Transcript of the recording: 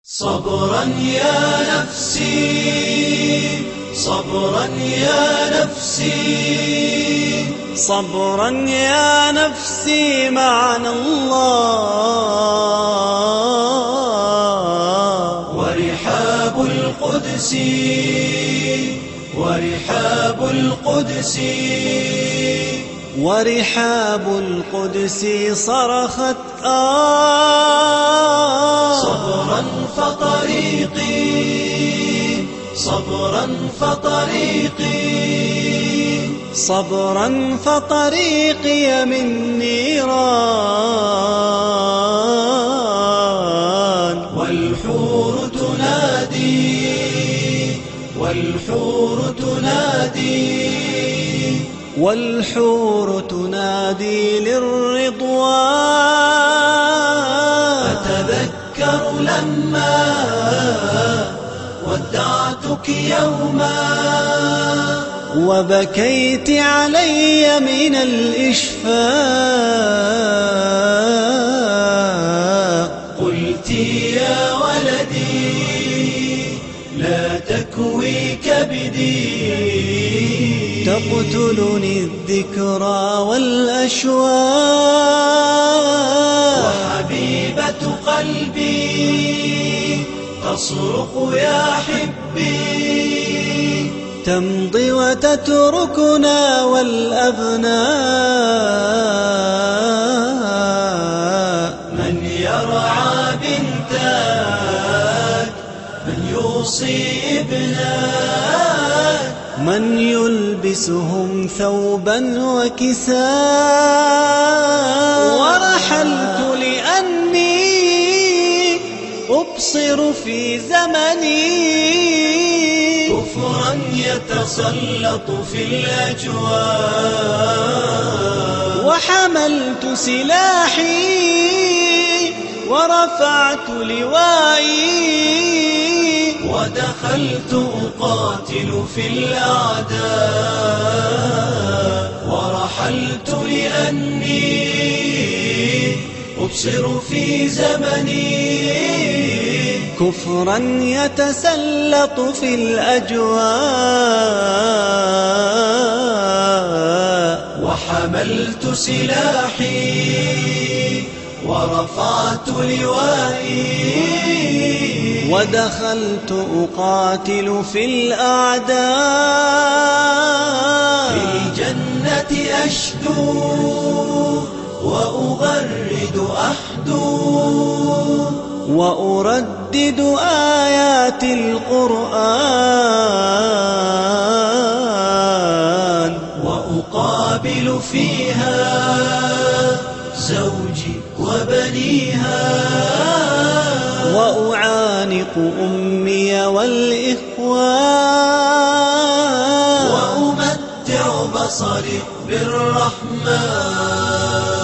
صبرا يا نفسي، صبرا يا نفسي، صبرا يا نفسي معنا الله. ورحاب القدس، ورحاب القدس، ورحاب القدس صرخت صبرا فطريقي، صبرا فطريقي، صبرا فطريقي من نيران. والحور تنادي، والحور تنادي، والحور تنادي للرضوان. أتذكر لما ودعتك يوما وبكيت علي من الإشفاق. قلت يا ولدي لا تكوي كبدي، تقتلني الذكرى والأشواق. وحبيبة قلبي تصرخ يا حبي، تمضي وتتركنا والأبناء. من يرعى بنتك، من يوصي ابنك، من يلبسهم ثوبا وكساء. ورحلت لأني أبصر في زمني كفرا يتسلط في الأجواء. وحملت سلاحي ورفعت لوائي، ودخلت أقاتل في الأعداء. ورحلت لأني أبصر في زمني كفرا يتسلط في الأجواء. وحملت سلاحي ورفعت لوائي، ودخلت أقاتل في الأعداء. في الجنة أشدو وأغرد أحدو، وأردد آيات القرآن. وأقابل فيها زوجي وبنيها، وأعانق أمي والإخوان. وأمتع بصري بالرحمن.